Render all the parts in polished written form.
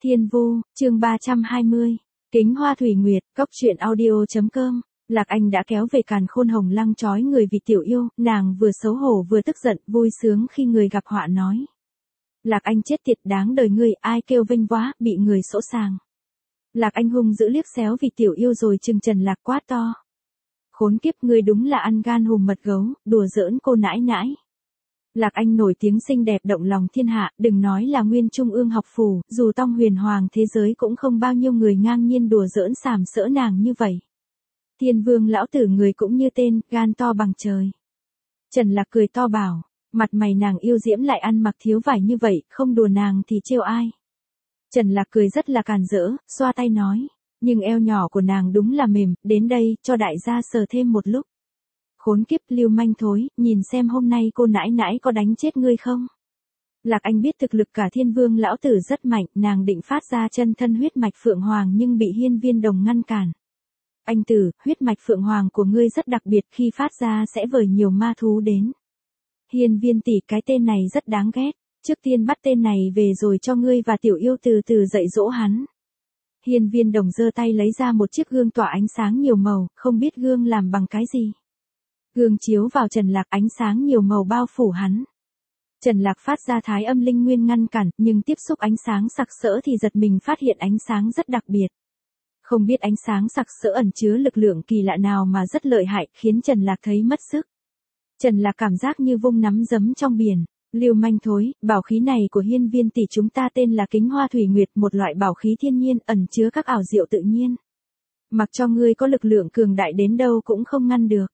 Thiên Vu, chương 320. Kính Hoa Thủy Nguyệt, Cốc truyện audio.com. Lạc Anh đã kéo về Càn Khôn Hồng Lăng trói người vì tiểu yêu, nàng vừa xấu hổ vừa tức giận, vui sướng khi người gặp họa nói. Lạc Anh chết tiệt đáng đời ngươi, ai kêu vênh quá, bị người sỗ sàng. Lạc Anh hung dữ liếc xéo vì tiểu yêu rồi trừng Trần Lạc quát to. Khốn kiếp, ngươi đúng là ăn gan hùm mật gấu, đùa giỡn cô nãi nãi. Lạc Anh nổi tiếng xinh đẹp động lòng thiên hạ, đừng nói là nguyên trung ương học phủ, dù tông huyền hoàng thế giới cũng không bao nhiêu người ngang nhiên đùa giỡn sàm sỡ nàng như vậy. Thiên Vương lão tử người cũng như tên, gan to bằng trời. Trần Lạc cười to bảo, mặt mày nàng yêu diễm lại ăn mặc thiếu vải như vậy, không đùa nàng thì trêu ai. Trần Lạc cười rất là càn rỡ, xoa tay nói, nhưng eo nhỏ của nàng đúng là mềm, đến đây, cho đại gia sờ thêm một lúc. Khốn kiếp lưu manh thối, nhìn xem hôm nay cô nãi nãi có đánh chết ngươi không? Lạc Anh biết thực lực cả Thiên Vương lão tử rất mạnh, nàng định phát ra chân thân huyết mạch Phượng Hoàng nhưng bị Hiên Viên Đồng ngăn cản. Anh tử, huyết mạch Phượng Hoàng của ngươi rất đặc biệt, khi phát ra sẽ vời nhiều ma thú đến. Hiên Viên tỷ, cái tên này rất đáng ghét, trước tiên bắt tên này về rồi cho ngươi và tiểu yêu từ từ dạy dỗ hắn. Hiên Viên Đồng giơ tay lấy ra một chiếc gương tỏa ánh sáng nhiều màu, không biết gương làm bằng cái gì. Gương chiếu vào Trần Lạc, ánh sáng nhiều màu bao phủ hắn. Trần Lạc phát ra thái âm linh nguyên ngăn cản, nhưng tiếp xúc ánh sáng sặc sỡ thì giật mình phát hiện ánh sáng rất đặc biệt. Không biết ánh sáng sặc sỡ ẩn chứa lực lượng kỳ lạ nào mà rất lợi hại, khiến Trần Lạc thấy mất sức. Trần Lạc cảm giác như vung nắm giấm trong biển. Lưu manh thối, bảo khí này của Hiên Viên tỷ chúng ta tên là Kính Hoa Thủy Nguyệt, một loại bảo khí thiên nhiên ẩn chứa các ảo diệu tự nhiên. Mặc cho ngươi có lực lượng cường đại đến đâu cũng không ngăn được.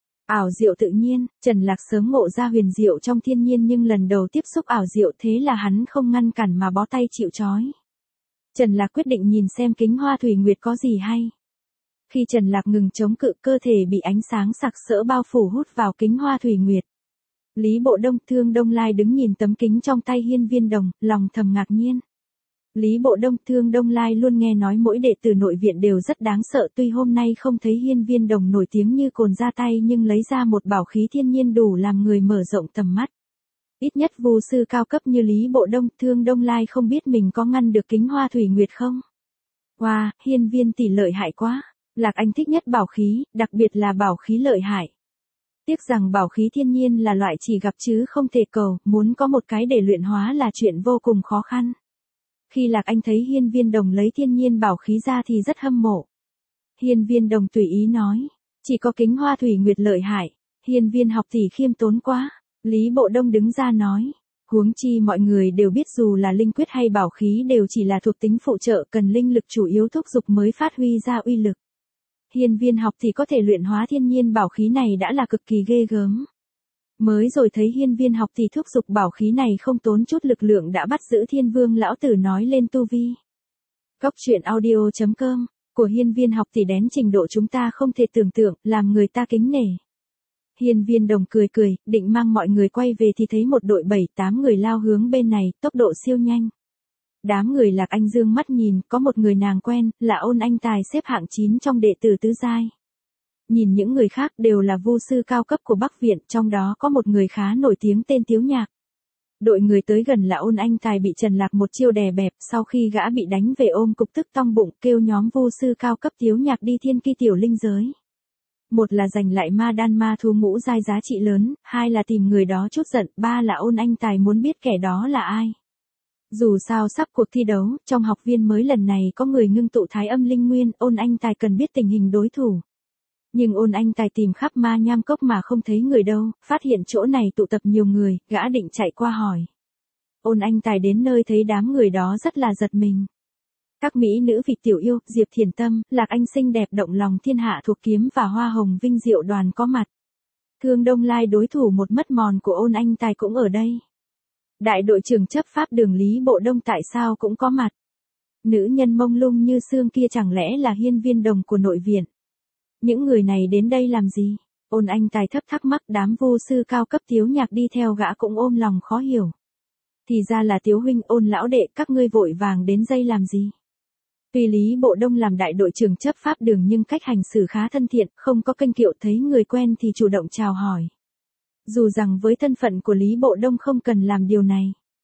Ảo diệu tự nhiên, Trần Lạc sớm ngộ ra huyền diệu trong thiên nhiên nhưng lần đầu tiếp xúc ảo diệu thế là hắn không ngăn cản mà bó tay chịu trói. Trần Lạc quyết định nhìn xem Kính Hoa Thủy Nguyệt có gì hay. Khi Trần Lạc ngừng chống cự, cơ thể bị ánh sáng sặc sỡ bao phủ hút vào Kính Hoa Thủy Nguyệt. Lý Bộ Đông, Thương Đông Lai đứng nhìn tấm kính trong tay Hiên Viên Đồng, lòng thầm ngạc nhiên. Lý Bộ Đông, Thương Đông Lai luôn nghe nói mỗi đệ tử nội viện đều rất đáng sợ, tuy hôm nay không thấy Hiên Viên Đồng nổi tiếng như cồn ra tay nhưng lấy ra một bảo khí thiên nhiên đủ làm người mở rộng tầm mắt. Ít nhất vu sư cao cấp như Lý Bộ Đông, Thương Đông Lai không biết mình có ngăn được Kính Hoa Thủy Nguyệt không? Wow, Hiên Viên tỷ lợi hại quá. Lạc Anh thích nhất bảo khí, đặc biệt là bảo khí lợi hại. Tiếc rằng bảo khí thiên nhiên là loại chỉ gặp chứ không thể cầu, muốn có một cái để luyện hóa là chuyện vô cùng khó khăn. Khi Lạc Anh thấy Hiên Viên Đồng lấy thiên nhiên bảo khí ra thì rất hâm mộ. Hiên Viên Đồng tùy ý nói, chỉ có Kính Hoa Thủy Nguyệt lợi hại, Hiên Viên học tỷ khiêm tốn quá. Lý Bộ Đông đứng ra nói, huống chi mọi người đều biết dù là linh quyết hay bảo khí đều chỉ là thuộc tính phụ trợ, cần linh lực chủ yếu thúc giục mới phát huy ra uy lực. Hiên Viên học thì có thể luyện hóa thiên nhiên bảo khí này đã là cực kỳ ghê gớm. Mới rồi thấy Hiên Viên học thì thúc giục bảo khí này không tốn chút lực lượng đã bắt giữ Thiên Vương lão tử nói lên tu vi. Cốc truyện audio.com, của Hiên Viên học thì đến trình độ chúng ta không thể tưởng tượng, làm người ta kính nể. Hiên Viên Đồng cười cười, định mang mọi người quay về thì thấy một đội 7-8 người lao hướng bên này, tốc độ siêu nhanh. Đám người Lạc Anh dương mắt nhìn, có một người nàng quen, là Ôn Anh Tài xếp hạng 9 trong đệ tử tứ giai. Nhìn những người khác đều là vu sư cao cấp của Bắc Viện, trong đó có một người khá nổi tiếng tên Tiếu Nhạc. Đội người tới gần là Ôn Anh Tài bị Trần Lạc một chiêu đè bẹp, sau khi gã bị đánh về ôm cục tức tong bụng, kêu nhóm vu sư cao cấp Tiếu Nhạc đi thiên ki tiểu linh giới. Một là giành lại ma đan ma thú ngũ giai giá trị lớn, hai là tìm người đó chút giận, ba là Ôn Anh Tài muốn biết kẻ đó là ai. Dù sao sắp cuộc thi đấu, trong học viên mới lần này có người ngưng tụ thái âm linh nguyên, Ôn Anh Tài cần biết tình hình đối thủ. Nhưng Ôn Anh Tài tìm khắp ma nham cốc mà không thấy người đâu, phát hiện chỗ này tụ tập nhiều người, gã định chạy qua hỏi. Ôn Anh Tài đến nơi thấy đám người đó rất là giật mình. Các mỹ nữ vị tiểu yêu, Diệp Thiền Tâm, Lạc Anh xinh đẹp động lòng thiên hạ thuộc kiếm và Hoa Hồng Vinh Diệu đoàn có mặt. Thương Đông Lai đối thủ một mất mòn của Ôn Anh Tài cũng ở đây. Đại đội trưởng chấp pháp Đường Lý Bộ Đông tại sao cũng có mặt. Nữ nhân mông lung như xương kia chẳng lẽ là Hiên Viên Đồng của nội viện. Những người này đến đây làm gì? Ôn Anh Tài thắc mắc, đám vô sư cao cấp Tiếu Nhạc đi theo gã cũng ôm lòng khó hiểu. Thì ra là Tiếu huynh, Ôn lão đệ, các ngươi vội vàng đến dây làm gì? Tuy Lý Bộ Đông làm đại đội trưởng chấp pháp Đường nhưng cách hành xử khá thân thiện, không có kênh kiệu, thấy người quen thì chủ động chào hỏi. Dù rằng với thân phận của Lý Bộ Đông không cần làm điều này.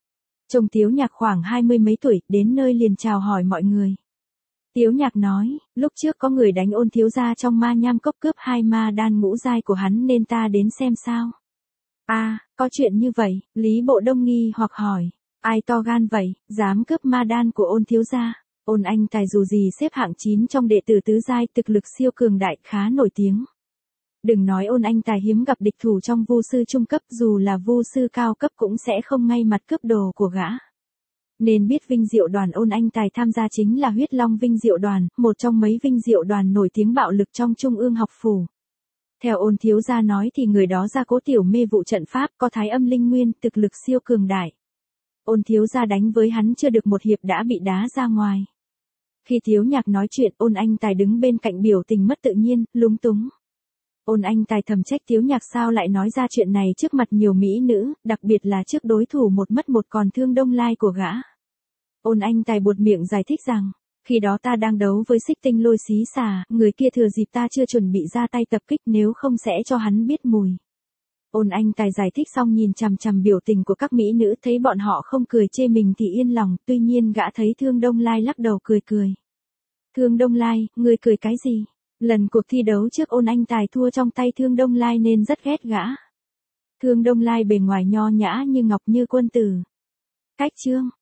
Trông Tiếu Nhạc khoảng 20 mấy tuổi, đến nơi liền chào hỏi mọi người. Tiếu Nhạc nói, lúc trước có người đánh Ôn thiếu gia trong ma nham cốc cướp 2 ma đan ngũ giai của hắn nên ta đến xem sao. Có chuyện như vậy, Lý Bộ Đông nghi hoặc hỏi, ai to gan vậy, dám cướp ma đan của Ôn thiếu gia. Ôn anh tài dù gì xếp hạng 9 trong đệ tử tứ giai, thực lực siêu cường đại, khá nổi tiếng. Đừng nói Ôn anh tài hiếm gặp địch thủ trong vu sư trung cấp, dù là vu sư cao cấp cũng sẽ không ngay mặt cướp đồ của gã. Nên biết Vinh Diệu đoàn Ôn anh tài tham gia chính là Huyết Long Vinh Diệu đoàn, một trong mấy Vinh Diệu đoàn nổi tiếng bạo lực trong Trung ương học phủ. Theo Ôn thiếu gia nói thì người đó gia cố tiểu mê vụ trận pháp, có thái âm linh nguyên, thực lực siêu cường đại. Ôn thiếu gia đánh với hắn chưa được một hiệp đã bị đá ra ngoài. Khi Tiếu Nhạc nói chuyện, Ôn anh tài đứng bên cạnh biểu tình mất tự nhiên, lúng túng. Ôn anh tài thầm trách Tiếu Nhạc sao lại nói ra chuyện này trước mặt nhiều mỹ nữ, đặc biệt là trước đối thủ một mất một còn Thương Đông Lai của gã. Ôn anh tài buột miệng giải thích rằng, khi đó ta đang đấu với Xích Tinh Lôi Xí Xà, người kia thừa dịp ta chưa chuẩn bị ra tay tập kích, nếu không sẽ cho hắn biết mùi. Ôn anh tài giải thích xong nhìn chằm chằm biểu tình của các mỹ nữ, thấy bọn họ không cười chê mình thì yên lòng, tuy nhiên gã thấy Thương Đông Lai lắc đầu cười cười. Thương Đông Lai, ngươi cười cái gì? Lần cuộc thi đấu trước Ôn anh tài thua trong tay Thương Đông Lai nên rất ghét gã. Thương Đông Lai bề ngoài nho nhã như ngọc như quân tử. Cách chương